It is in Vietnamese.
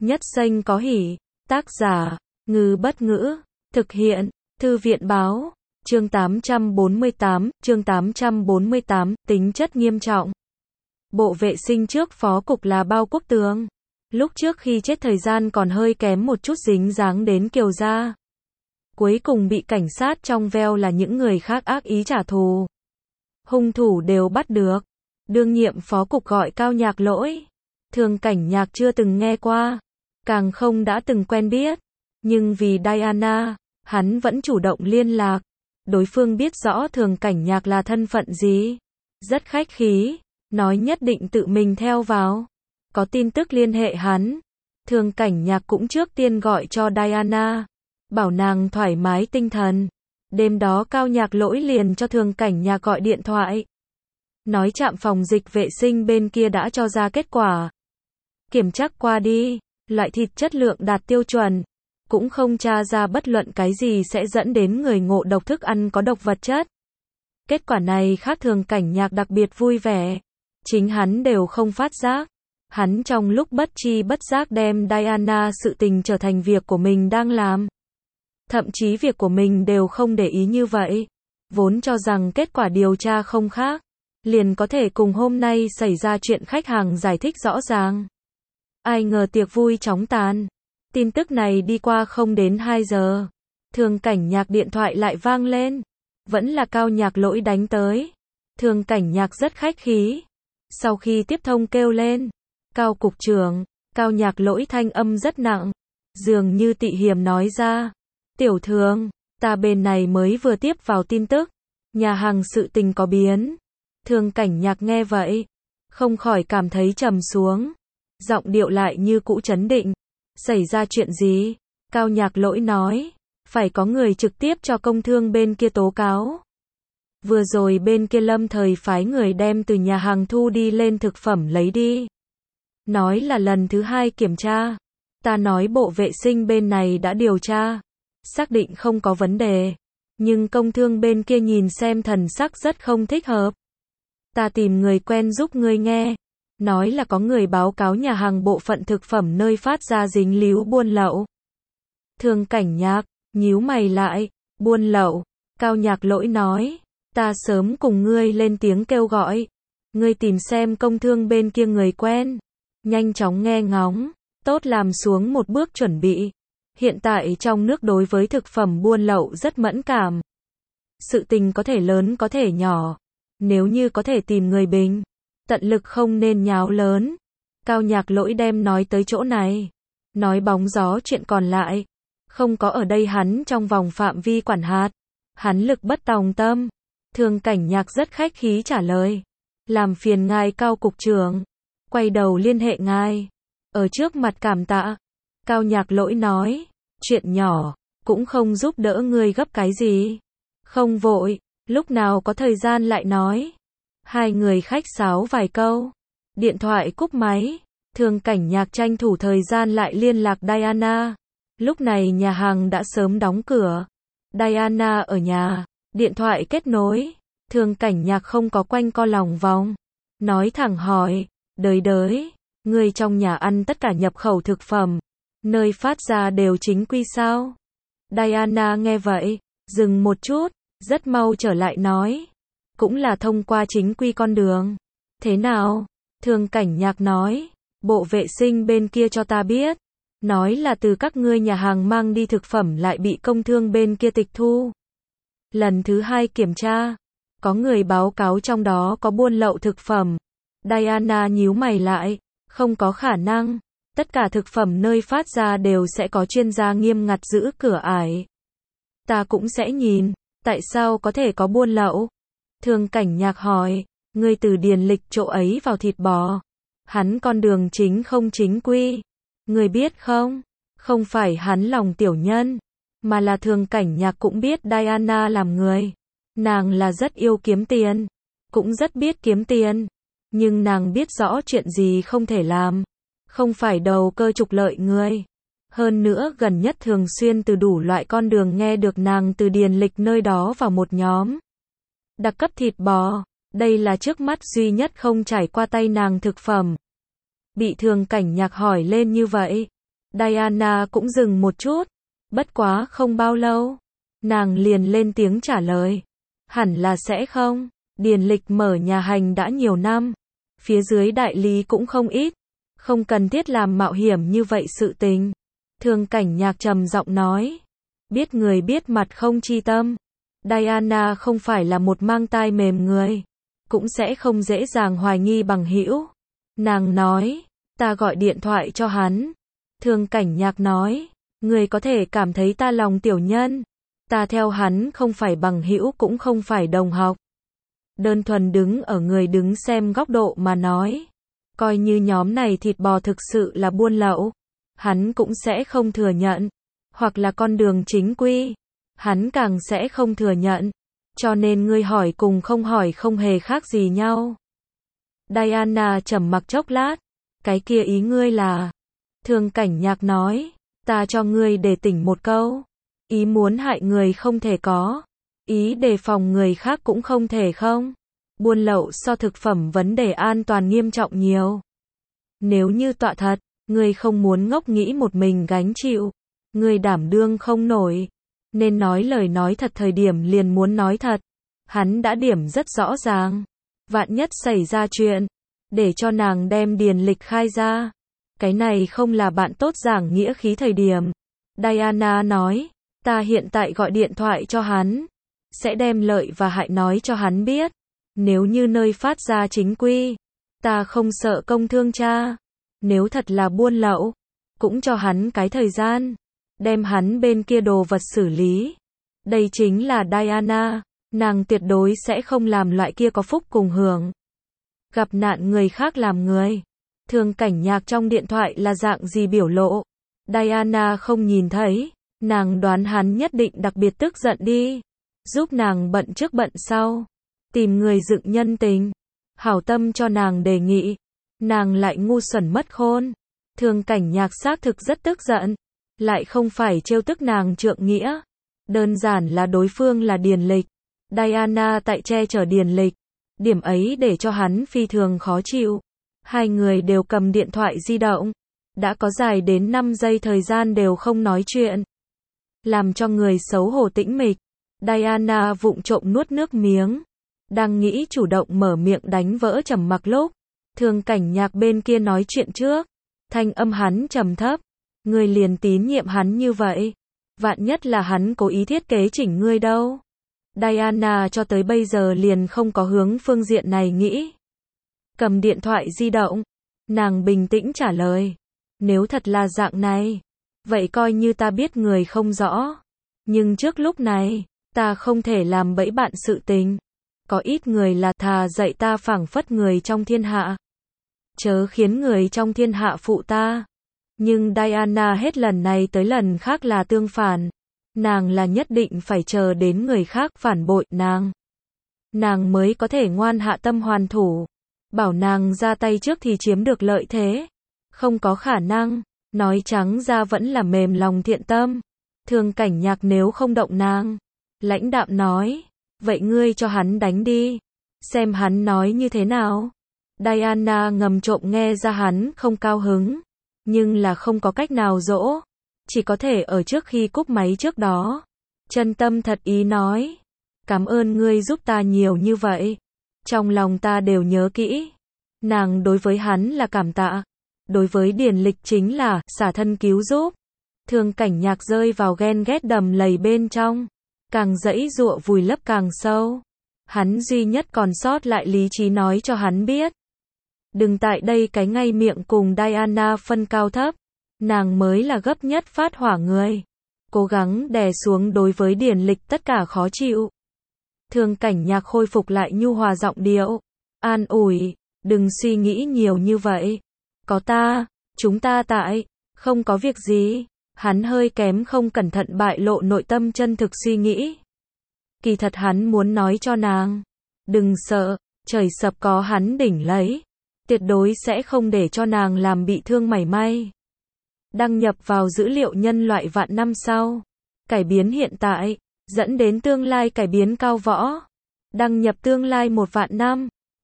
Nhất Xanh có hỉ. Tác giả, Ngư Bất Ngữ. Thực hiện, Thư viện Báo. Chương 848, tính chất nghiêm trọng. Bộ vệ sinh trước phó cục là Bao Quốc Tường. Lúc trước khi chết thời gian còn hơi kém một chút dính dáng đến Kiều gia. Cuối cùng bị cảnh sát trong veo là những người khác ác ý trả thù. Hung thủ đều bắt được. Đương nhiệm phó cục gọi Cao Nhạc Lỗi. Thường Cảnh Nhạc chưa từng nghe qua, càng không đã từng quen biết. Nhưng vì Diana, hắn vẫn chủ động liên lạc. Đối phương biết rõ Thường Cảnh Nhạc là thân phận gì. Rất khách khí, nói nhất định tự mình theo vào. Có tin tức liên hệ hắn. Thường Cảnh Nhạc cũng trước tiên gọi cho Diana, bảo nàng thoải mái tinh thần. Đêm đó Cao Nhạc Lỗi liền cho Thường Cảnh Nhạc gọi điện thoại. Nói trạm phòng dịch vệ sinh bên kia đã cho ra kết quả. Kiểm tra qua đi, loại thịt chất lượng đạt tiêu chuẩn. Cũng không tra ra bất luận cái gì sẽ dẫn đến người ngộ độc thức ăn có độc vật chất. Kết quả này khác Thường Cảnh Nhạc đặc biệt vui vẻ. Chính hắn đều không phát giác. Hắn trong lúc bất tri bất giác đem Diana sự tình trở thành việc của mình đang làm. Thậm chí việc của mình đều không để ý như vậy. Vốn cho rằng kết quả điều tra không khác, liền có thể cùng hôm nay xảy ra chuyện khách hàng giải thích rõ ràng. Ai ngờ tiệc vui chóng tàn. Tin tức này đi qua không đến 2 giờ. Thường Cảnh Nhạc điện thoại lại vang lên. Vẫn là Cao Nhạc Lỗi đánh tới. Thường Cảnh Nhạc rất khách khí. Sau khi tiếp thông kêu lên. Cao cục trưởng. Cao Nhạc Lỗi thanh âm rất nặng. Dường như tị hiềm nói ra. Tiểu Thường, ta bên này mới vừa tiếp vào tin tức. Nhà hàng sự tình có biến. Thường Cảnh Nhạc nghe vậy, không khỏi cảm thấy trầm xuống. Giọng điệu lại như cũ trấn định. Xảy ra chuyện gì? Cao Nhạc Lỗi nói. Phải có người trực tiếp cho công thương bên kia tố cáo. Vừa rồi bên kia lâm thời phái người đem từ nhà hàng thu đi lên thực phẩm lấy đi. Nói là lần thứ 2 kiểm tra. Ta nói bộ vệ sinh bên này đã điều tra. Xác định không có vấn đề. Nhưng công thương bên kia nhìn xem thần sắc rất không thích hợp. Ta tìm người quen giúp ngươi nghe. Nói là có người báo cáo nhà hàng bộ phận thực phẩm nơi phát ra dính líu buôn lậu. Thường Cảnh Nhạc nhíu mày lại. Buôn lậu? Cao Nhạc Lỗi nói. Ta sớm cùng ngươi lên tiếng kêu gọi. Ngươi tìm xem công thương bên kia người quen. Nhanh chóng nghe ngóng. Tốt làm xuống một bước chuẩn bị. Hiện tại trong nước đối với thực phẩm buôn lậu rất mẫn cảm. Sự tình có thể lớn có thể nhỏ. Nếu như có thể tìm người bình, tận lực không nên nháo lớn. Cao Nhạc Lỗi đem nói tới chỗ này. Nói bóng gió chuyện còn lại. Không có ở đây hắn trong vòng phạm vi quản hạt. Hắn lực bất tòng tâm. Thường Cảnh Nhạc rất khách khí trả lời. Làm phiền ngài Cao cục trưởng. Quay đầu liên hệ ngài. Ở trước mặt cảm tạ. Cao Nhạc Lỗi nói. Chuyện nhỏ, cũng không giúp đỡ ngươi gấp cái gì. Không vội, lúc nào có thời gian lại nói. Hai người khách sáo vài câu. Điện thoại cúp máy. Thường Cảnh Nhạc tranh thủ thời gian lại liên lạc Diana. Lúc này nhà hàng đã sớm đóng cửa. Diana ở nhà. Điện thoại kết nối. Thường Cảnh Nhạc không có quanh co lòng vòng. Nói thẳng hỏi. Đới, ngươi trong nhà ăn tất cả nhập khẩu thực phẩm. Nơi phát ra đều chính quy sao? Diana nghe vậy, dừng một chút, rất mau trở lại nói. Cũng là thông qua chính quy con đường. Thế nào? Thường Cảnh Nhạc nói. Bộ vệ sinh bên kia cho ta biết. Nói là từ các ngươi nhà hàng mang đi thực phẩm lại bị công thương bên kia tịch thu. Lần thứ 2 kiểm tra. Có người báo cáo trong đó có buôn lậu thực phẩm. Diana nhíu mày lại. Không có khả năng. Tất cả thực phẩm nơi phát ra đều sẽ có chuyên gia nghiêm ngặt giữ cửa ải. Ta cũng sẽ nhìn. Tại sao có thể có buôn lậu? Thường Cảnh Nhạc hỏi. Ngươi từ điền lịch chỗ ấy vào thịt bò. Hắn con đường chính không chính quy. Ngươi biết không? Không phải hắn lòng tiểu nhân. Mà là Thường Cảnh Nhạc cũng biết Diana làm người. Nàng là rất yêu kiếm tiền. Cũng rất biết kiếm tiền. Nhưng nàng biết rõ chuyện gì không thể làm. Không phải đầu cơ trục lợi người. Hơn nữa gần nhất thường xuyên từ đủ loại con đường nghe được nàng từ điền lịch nơi đó vào một nhóm. Đặc cấp thịt bò. Đây là trước mắt duy nhất không trải qua tay nàng thực phẩm. Bị Thường Cảnh Nhạc hỏi lên như vậy. Diana cũng dừng một chút. Bất quá không bao lâu. Nàng liền lên tiếng trả lời. Hẳn là sẽ không. Điền Lịch mở nhà hành đã nhiều năm. Phía dưới đại lý cũng không ít. Không cần thiết làm mạo hiểm như vậy sự tình. Thương Cảnh Nhạc trầm giọng nói. Biết người biết mặt không chi tâm. Diana không phải là một mang tai mềm người. Cũng sẽ không dễ dàng hoài nghi bằng hữu. Nàng nói. Ta gọi điện thoại cho hắn. Thương Cảnh Nhạc nói. Người có thể cảm thấy ta lòng tiểu nhân. Ta theo hắn không phải bằng hữu cũng không phải đồng học. Đơn thuần đứng ở người đứng xem góc độ mà nói. Coi như nhóm này thịt bò thực sự là buôn lậu. Hắn cũng sẽ không thừa nhận. Hoặc là con đường chính quy. Hắn càng sẽ không thừa nhận. Cho nên ngươi hỏi cùng không hỏi không hề khác gì nhau. Diana trầm mặc chốc lát. Cái kia ý ngươi là. Thương Cảnh Nhạc nói. Ta cho ngươi để tỉnh một câu. Ý muốn hại người không thể có. Ý đề phòng người khác cũng không thể không. Buôn lậu so thực phẩm vấn đề an toàn nghiêm trọng nhiều. Nếu như tọa thật, ngươi không muốn ngốc nghĩ một mình gánh chịu. Ngươi đảm đương không nổi. Nên nói lời nói thật thời điểm liền muốn nói thật. Hắn đã điểm rất rõ ràng. Vạn nhất xảy ra chuyện. Để cho nàng đem Điền Lịch khai ra. Cái này không là bạn tốt giảng nghĩa khí thời điểm. Diana nói. Ta hiện tại gọi điện thoại cho hắn. Sẽ đem lợi và hại nói cho hắn biết. Nếu như nơi phát ra chính quy. Ta không sợ công thương cha. Nếu thật là buôn lậu. Cũng cho hắn cái thời gian. Đem hắn bên kia đồ vật xử lý. Đây chính là Diana. Nàng tuyệt đối sẽ không làm loại kia có phúc cùng hưởng. Gặp nạn người khác làm người. Thương Cảnh Nhạc trong điện thoại là dạng gì biểu lộ. Diana không nhìn thấy. Nàng đoán hắn nhất định đặc biệt tức giận đi. Giúp nàng bận trước bận sau. Tìm người dựng nhân tình. Hảo tâm cho nàng đề nghị. Nàng lại ngu xuẩn mất khôn. Thương Cảnh Nhạc xác thực rất tức giận. Lại không phải trêu tức nàng trượng nghĩa. Đơn giản là đối phương là Điền Lịch. Diana tại che chở Điền Lịch. Điểm ấy để cho hắn phi thường khó chịu. Hai người đều cầm điện thoại di động. Đã có dài đến 5 giây thời gian đều không nói chuyện. Làm cho người xấu hổ tĩnh mịch. Diana vụng trộm nuốt nước miếng. Đang nghĩ chủ động mở miệng đánh vỡ trầm mặc lúc. Thương Cảnh Nhạc bên kia nói chuyện trước. Thanh âm hắn trầm thấp. Ngươi liền tín nhiệm hắn như vậy. Vạn nhất là hắn cố ý thiết kế chỉnh ngươi đâu. Diana cho tới bây giờ liền không có hướng phương diện này nghĩ. Cầm điện thoại di động. Nàng bình tĩnh trả lời. Nếu thật là dạng này. Vậy coi như ta biết người không rõ. Nhưng trước lúc này. Ta không thể làm bẫy bạn sự tình. Có ít người là thà dạy ta phảng phất người trong thiên hạ. Chớ khiến người trong thiên hạ phụ ta. Nhưng Diana hết lần này tới lần khác là tương phản. Nàng là nhất định phải chờ đến người khác phản bội nàng. Nàng mới có thể ngoan hạ tâm hoàn thủ. Bảo nàng ra tay trước thì chiếm được lợi thế. Không có khả năng. Nói trắng ra vẫn là mềm lòng thiện tâm. Thương Cảnh Nhạc nếu không động nàng. Lãnh đạm nói. Vậy ngươi cho hắn đánh đi. Xem hắn nói như thế nào. Diana ngầm trộm nghe ra hắn không cao hứng. Nhưng là không có cách nào dỗ. Chỉ có thể ở trước khi cúp máy trước đó. Chân tâm thật ý nói. Cảm ơn ngươi giúp ta nhiều như vậy. Trong lòng ta đều nhớ kỹ. Nàng đối với hắn là cảm tạ. Đối với Điền Lịch chính là xả thân cứu giúp. Thương Cảnh Nhạc rơi vào ghen ghét đầm lầy bên trong. Càng giãy giụa vùi lấp càng sâu. Hắn duy nhất còn sót lại lý trí nói cho hắn biết. Đừng tại đây cái ngay miệng cùng Diana phân cao thấp. Nàng mới là gấp nhất phát hỏa người. Cố gắng đè xuống đối với Điền Lịch tất cả khó chịu. Thương Cảnh Nhạc khôi phục lại nhu hòa giọng điệu. An ủi, đừng suy nghĩ nhiều như vậy. Có ta, chúng ta tại, không có việc gì. Hắn hơi kém không cẩn thận bại lộ nội tâm chân thực suy nghĩ. Kỳ thật hắn muốn nói cho nàng. Đừng sợ, trời sập có hắn đỉnh lấy. Tuyệt đối sẽ không để cho nàng làm bị thương mảy may. Đăng nhập vào dữ liệu nhân loại vạn năm sau. Cải biến hiện tại, dẫn đến tương lai cải biến cao võ. Đăng nhập tương lai 1 vạn năm.